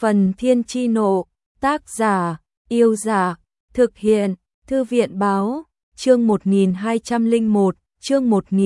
Phần Thiên Chi Nộ, tác giả, Yêu Giả, thực hiện, Thư viện Báo, chương 1201, chương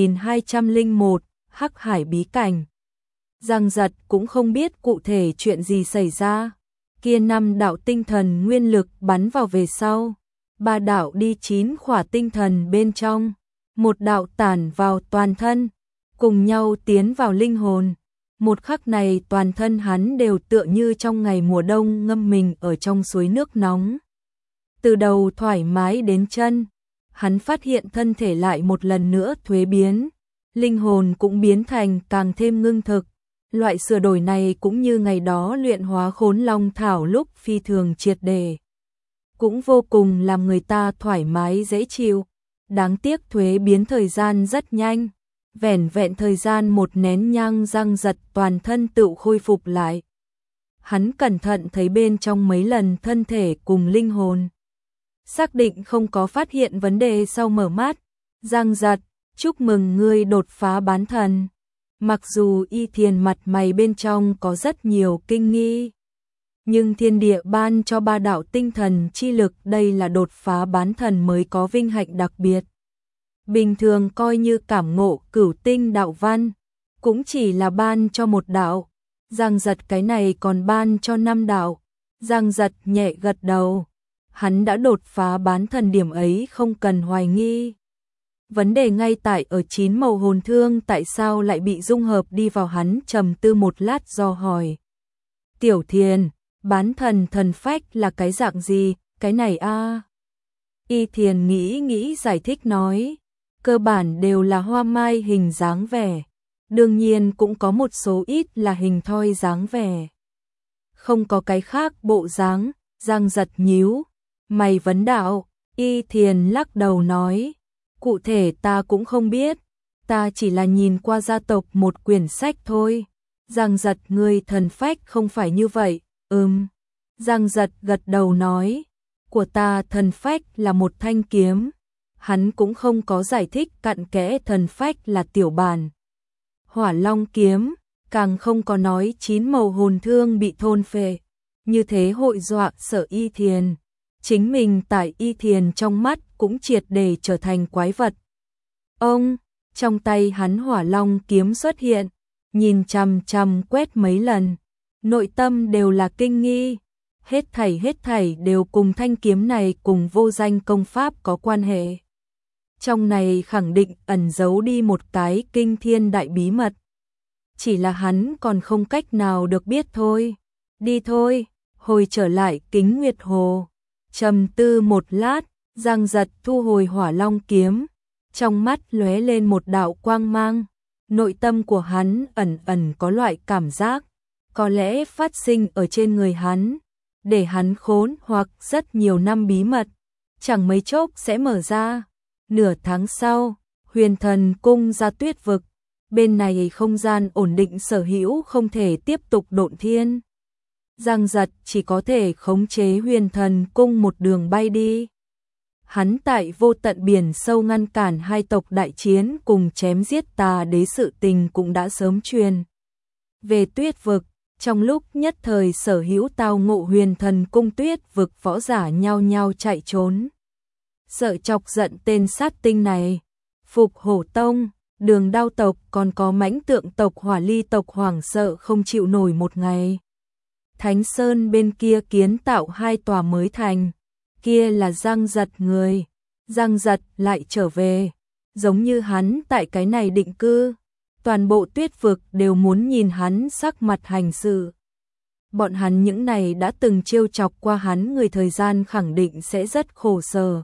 1201, Hắc Hải Bí Cảnh. Giang Giật cũng không biết cụ thể chuyện gì xảy ra. Kia 5 đạo tinh thần nguyên lực bắn vào về sau, 3 đạo đi 9 khỏa tinh thần bên trong, 1 đạo tản vào toàn thân, cùng nhau tiến vào linh hồn. Một khắc này toàn thân hắn đều tựa như trong ngày mùa đông ngâm mình ở trong suối nước nóng. Từ đầu thoải mái đến chân, hắn phát hiện thân thể lại một lần nữa thuế biến, linh hồn cũng biến thành càng thêm ngưng thực. Loại sửa đổi này cũng như ngày đó luyện hóa Khốn Long Thảo lúc phi thường triệt để, cũng vô cùng làm người ta thoải mái dễ chịu. Đáng tiếc thuế biến thời gian rất nhanh, vẻn vẹn thời gian một nén nhang Giang Giật toàn thân tự khôi phục lại. Hắn cẩn thận thấy bên trong mấy lần thân thể cùng linh hồn, xác định không có phát hiện vấn đề sau mở mắt. Giang Giật, chúc mừng ngươi đột phá bán thần. Mặc dù Y Thiền mặt mày bên trong có rất nhiều kinh nghi, nhưng thiên địa ban cho 3 đạo tinh thần chi lực, đây là đột phá bán thần mới có vinh hạnh đặc biệt. Bình thường coi như cảm ngộ cửu tinh đạo văn, cũng chỉ là ban cho 1 đạo. Giang Giật cái này còn ban cho 5 đạo. Giang Giật nhẹ gật đầu. Hắn đã đột phá bán thần, điểm ấy không cần hoài nghi. Vấn đề ngay tại ở 9 màu hồn thương tại sao lại bị dung hợp đi vào. Hắn trầm tư một lát do hỏi. Tiểu Thiền, bán thần thần phách là cái dạng gì? Cái này a. Y Thiền nghĩ giải thích nói. Cơ bản đều là hoa mai hình dáng vẻ. Đương nhiên cũng có một số ít là hình thoi dáng vẻ. Không có cái khác bộ dáng. Giang Giật nhíu mày vấn đạo. Y Thiền lắc đầu nói. Cụ thể ta cũng không biết. Ta chỉ là nhìn qua gia tộc một quyển sách thôi. Giang Giật, ngươi thần phách không phải như vậy. Giang Giật gật đầu nói. Của ta thần phách là một thanh kiếm. Hắn cũng không có giải thích cặn kẽ thần phách là tiểu bản Hỏa Long kiếm, càng không có nói 9 màu hồn thương bị thôn phệ. Như thế hội dọa sợ Y Thiền. Chính mình tại Y Thiền trong mắt cũng triệt để trở thành quái vật. Ông, trong tay hắn Hỏa Long kiếm xuất hiện, nhìn chằm chằm quét mấy lần, nội tâm đều là kinh nghi. Hết thảy đều cùng thanh kiếm này cùng vô danh công pháp có quan hệ. Trong này khẳng định ẩn giấu đi một cái kinh thiên đại bí mật. Chỉ là hắn còn không cách nào được biết thôi. Đi thôi, hồi trở lại Kính Nguyệt Hồ. Trầm tư một lát, Giang Giật thu hồi Hỏa Long kiếm. Trong mắt lóe lên một đạo quang mang. Nội tâm của hắn ẩn có loại cảm giác, có lẽ phát sinh ở trên người hắn, để hắn khốn hoặc rất nhiều năm bí mật, chẳng mấy chốc sẽ mở ra. Nửa tháng sau, Huyền Thần Cung ra Tuyết Vực. Bên này không gian ổn định, sở hữu không thể tiếp tục độn thiên. Giang Giật chỉ có thể khống chế Huyền Thần Cung một đường bay đi. Hắn tại vô tận biển sâu ngăn cản 2 tộc đại chiến cùng chém giết Tà Đế, sự tình cũng đã sớm truyền về Tuyết Vực. Trong lúc nhất thời sở hữu tao ngộ Huyền Thần Cung Tuyết Vực võ giả nhao nhao chạy trốn. Sợ chọc giận tên sát tinh này, Phục Hổ Tông, Đường Đao tộc còn có Mãnh Tượng tộc, Hỏa Ly tộc hoảng sợ không chịu nổi một ngày. Thánh Sơn bên kia kiến tạo 2 tòa mới thành, kia là Giang Giật người. Giang Giật lại trở về, giống như hắn tại cái này định cư. Toàn bộ Tuyết Vực đều muốn nhìn hắn sắc mặt hành sự. Bọn hắn những này đã từng trêu chọc qua hắn người, thời gian khẳng định sẽ rất khổ sở.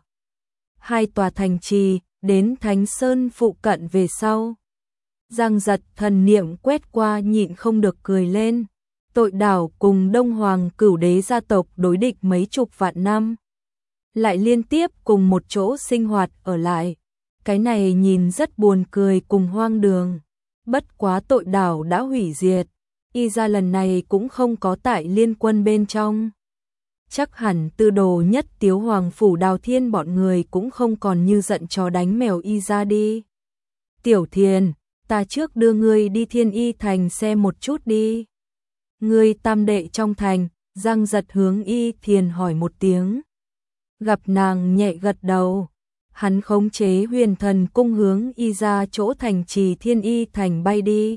2 tòa thành trì, đến Thánh Sơn phụ cận về sau. Giang Giật thần niệm quét qua nhịn không được cười lên. Tội đảo cùng Đông Hoàng Cửu Đế gia tộc đối địch mấy chục vạn năm, lại liên tiếp cùng một chỗ sinh hoạt ở lại. Cái này nhìn rất buồn cười cùng hoang đường. Bất quá tội đảo đã hủy diệt, Y gia lần này cũng không có tại liên quân bên trong. Chắc hẳn Tư Đồ Nhất Tiếu Hoàng phủ Đào Thiên bọn người cũng không còn như giận chó đánh mèo Y gia đi. Tiểu Thiền, ta trước đưa ngươi đi Thiên Y thành xem một chút đi. Ngươi tam đệ trong thành, Giang Giật hướng Y Thiền hỏi một tiếng. Gặp nàng nhẹ gật đầu. Hắn khống chế Huyền Thần cung hướng Y ra chỗ thành trì Thiên Y Thành bay đi.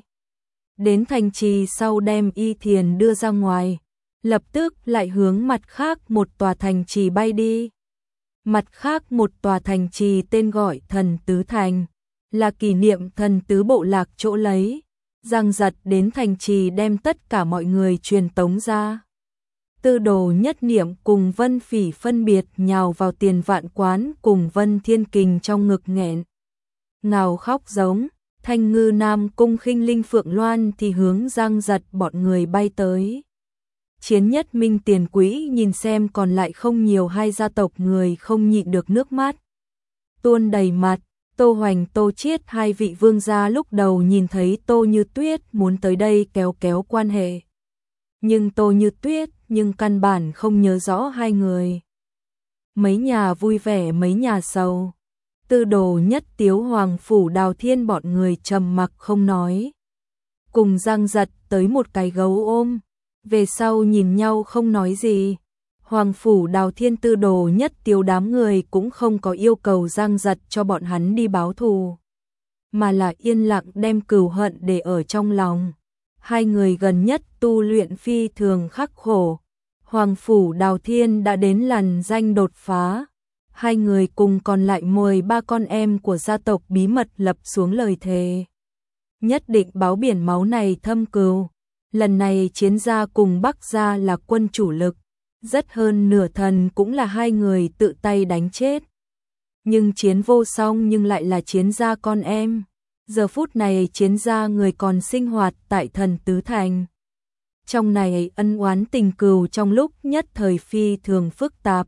Đến thành trì sau đem Y Thiền đưa ra ngoài, lập tức lại hướng mặt khác một tòa thành trì bay đi. Mặt khác một tòa thành trì tên gọi Thần Tứ Thành, là kỷ niệm Thần Tứ bộ lạc chỗ lấy. Giang Giật đến thành trì đem tất cả mọi người truyền tống ra. Tư Đồ Nhất Niệm cùng Vân Phỉ phân biệt nhào vào Tiền Vạn Quán cùng Vân Thiên Kình trong ngực nghẹn ngào khóc giống. Thanh Ngư Nam cung Khinh Linh Phượng Loan thì hướng Giang Giật bọn người bay tới. Chiến Nhất Minh Tiền Quỹ nhìn xem còn lại không nhiều hai gia tộc người không nhịn được nước mắt tuôn đầy mặt. Tô Hoành Tô Chiết hai vị vương gia lúc đầu nhìn thấy Tô Như Tuyết muốn tới đây kéo kéo quan hệ. Nhưng Tô Như Tuyết căn bản không nhớ rõ hai người. Mấy nhà vui vẻ mấy nhà sầu. Tư Đồ Nhất Tiếu Hoàng Phủ Đào Thiên bọn người trầm mặc không nói. Cùng Giang Giật tới một cái gấu ôm. Về sau nhìn nhau không nói gì. Hoàng Phủ Đào Thiên Tư Đồ Nhất Tiếu đám người cũng không có yêu cầu Giang Giật cho bọn hắn đi báo thù, mà là yên lặng đem cừu hận để ở trong lòng. Hai người gần nhất tu luyện phi thường khắc khổ. Hoàng Phủ Đào Thiên đã đến lằn danh đột phá. Hai người cùng còn lại 13 con em của gia tộc bí mật lập xuống lời thề. Nhất định báo biển máu này thâm cừu. Lần này chiến gia cùng Bắc gia là quân chủ lực. Rất hơn nửa thần cũng là hai người tự tay đánh chết. Nhưng chiến vô song nhưng lại là chiến gia con em. Giờ phút này chiến gia người còn sinh hoạt tại Thần Tứ Thành. Trong này ân oán tình cừu trong lúc nhất thời phi thường phức tạp.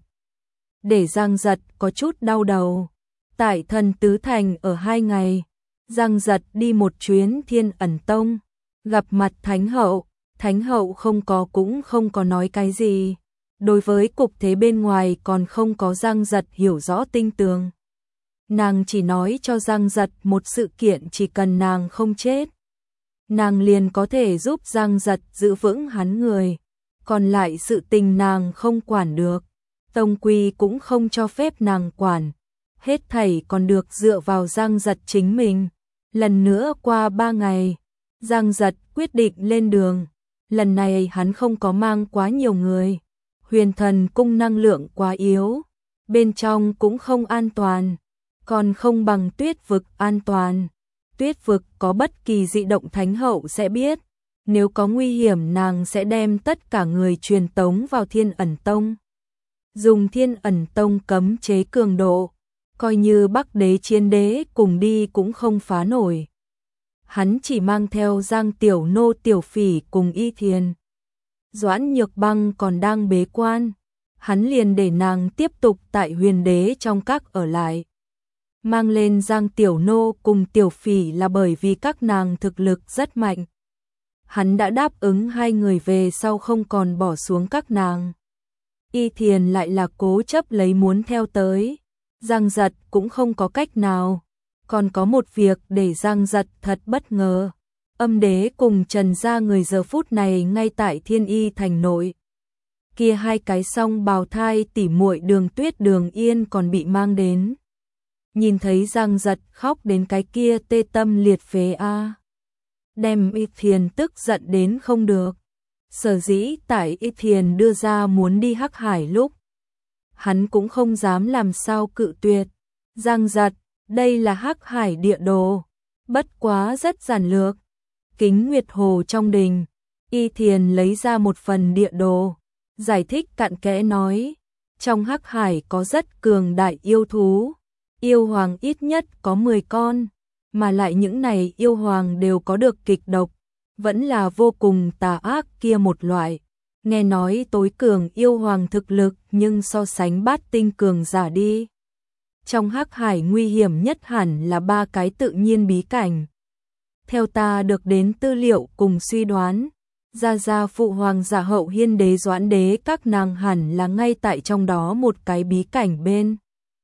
Để Giang Giật có chút đau đầu. Tại Thần Tứ Thành ở 2 ngày, Giang Giật đi một chuyến Thiên Ẩn Tông, gặp mặt Thánh Hậu. Thánh Hậu cũng không có nói cái gì. Đối với cục thế bên ngoài còn không có Giang Giật hiểu rõ tinh tường. Nàng chỉ nói cho Giang Giật một sự kiện, chỉ cần nàng không chết, nàng liền có thể giúp Giang Giật giữ vững hắn người. Còn lại sự tình nàng không quản được. Tông quy cũng không cho phép nàng quản. Hết thảy còn được dựa vào Giang Giật chính mình. Lần nữa qua 3 ngày, Giang Giật quyết định lên đường. Lần này hắn không có mang quá nhiều người. Huyền Thần cung năng lượng quá yếu, bên trong cũng không an toàn, còn không bằng Tuyết vực an toàn. Tuyết vực có bất kỳ dị động Thánh Hậu sẽ biết, nếu có nguy hiểm nàng sẽ đem tất cả người truyền tống vào Thiên Ẩn Tông. Dùng Thiên Ẩn Tông cấm chế cường độ, coi như Bắc Đế Chiến Đế cùng đi cũng không phá nổi. Hắn chỉ mang theo Giang Tiểu Nô Tiểu Phỉ cùng Y Thiền. Doãn Nhược Băng còn đang bế quan, hắn liền để nàng tiếp tục tại Huyền Đế trong các ở lại. Mang lên Giang Tiểu Nô cùng Tiểu Phỉ là bởi vì các nàng thực lực rất mạnh. Hắn đã đáp ứng hai người về sau không còn bỏ xuống các nàng. Y Thiền lại là cố chấp lấy muốn theo tới. Giang Giật cũng không có cách nào. Còn có một việc để Giang Giật thật bất ngờ. Âm Đế cùng Trần gia người giờ phút này ngay tại Thiên Y Thành nội. Kia hai cái song bào thai tỉ muội Đường Tuyết Đường Yên còn bị mang đến. Nhìn thấy Giang Giật khóc đến cái kia tê tâm liệt phế a. Đem Y Thiền tức giận đến không được. Sở dĩ tại Y Thiền đưa ra muốn đi Hắc Hải lúc, hắn cũng không dám làm sao cự tuyệt. Giang Giật, đây là Hắc Hải địa đồ, bất quá rất giản lược. Kính Nguyệt Hồ trong đình, Y Thiền lấy ra một phần địa đồ, giải thích cặn kẽ nói, trong Hắc Hải có rất cường đại yêu thú, yêu hoàng ít nhất có 10 con, mà lại những này yêu hoàng đều có được kịch độc, vẫn là vô cùng tà ác kia một loại. Nghe nói tối cường yêu hoàng thực lực nhưng so sánh bát tinh cường giả đi. Trong Hắc Hải nguy hiểm nhất hẳn là 3 cái tự nhiên bí cảnh. Theo ta được đến tư liệu cùng suy đoán, Gia Phụ Hoàng Giả Hậu Hiên Đế Doãn Đế các nàng hẳn là ngay tại trong đó một cái bí cảnh bên.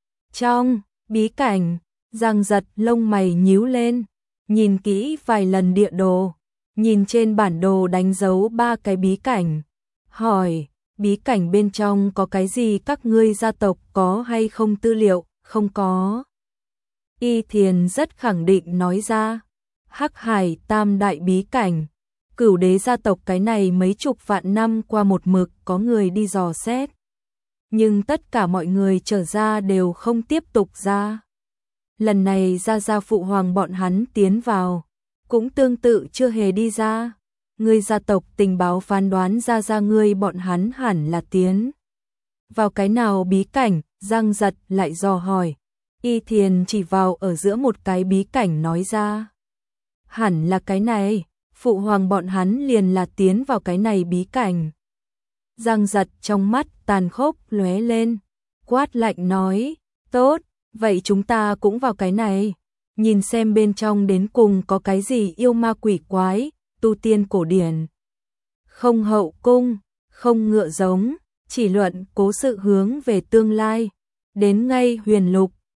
Trong bí cảnh, Giang Giật lông mày nhíu lên, nhìn kỹ vài lần địa đồ, nhìn trên bản đồ đánh dấu 3 cái bí cảnh, hỏi, bí cảnh bên trong có cái gì các ngươi gia tộc có hay không tư liệu, không có. Y Thiền rất khẳng định nói ra, Hắc Hải Tam Đại Bí Cảnh, Cửu Đế gia tộc cái này mấy chục vạn năm qua một mực có người đi dò xét. Nhưng tất cả mọi người trở ra đều không tiếp tục ra. Lần này gia phụ hoàng bọn hắn tiến vào, cũng tương tự chưa hề đi ra. Ngươi gia tộc tình báo phán đoán ra ngươi bọn hắn hẳn là tiến vào cái nào bí cảnh, Giang Giật lại dò hỏi. Y Thiền chỉ vào ở giữa một cái bí cảnh nói ra. Hẳn là cái này, phụ hoàng bọn hắn liền là tiến vào cái này bí cảnh. Giang Giật trong mắt tàn khốc lóe lên, quát lạnh nói, tốt, vậy chúng ta cũng vào cái này, nhìn xem bên trong đến cùng có cái gì yêu ma quỷ quái, tu tiên cổ điển. Không hậu cung, không ngựa giống, chỉ luận cố sự hướng về tương lai, đến ngay huyền lục,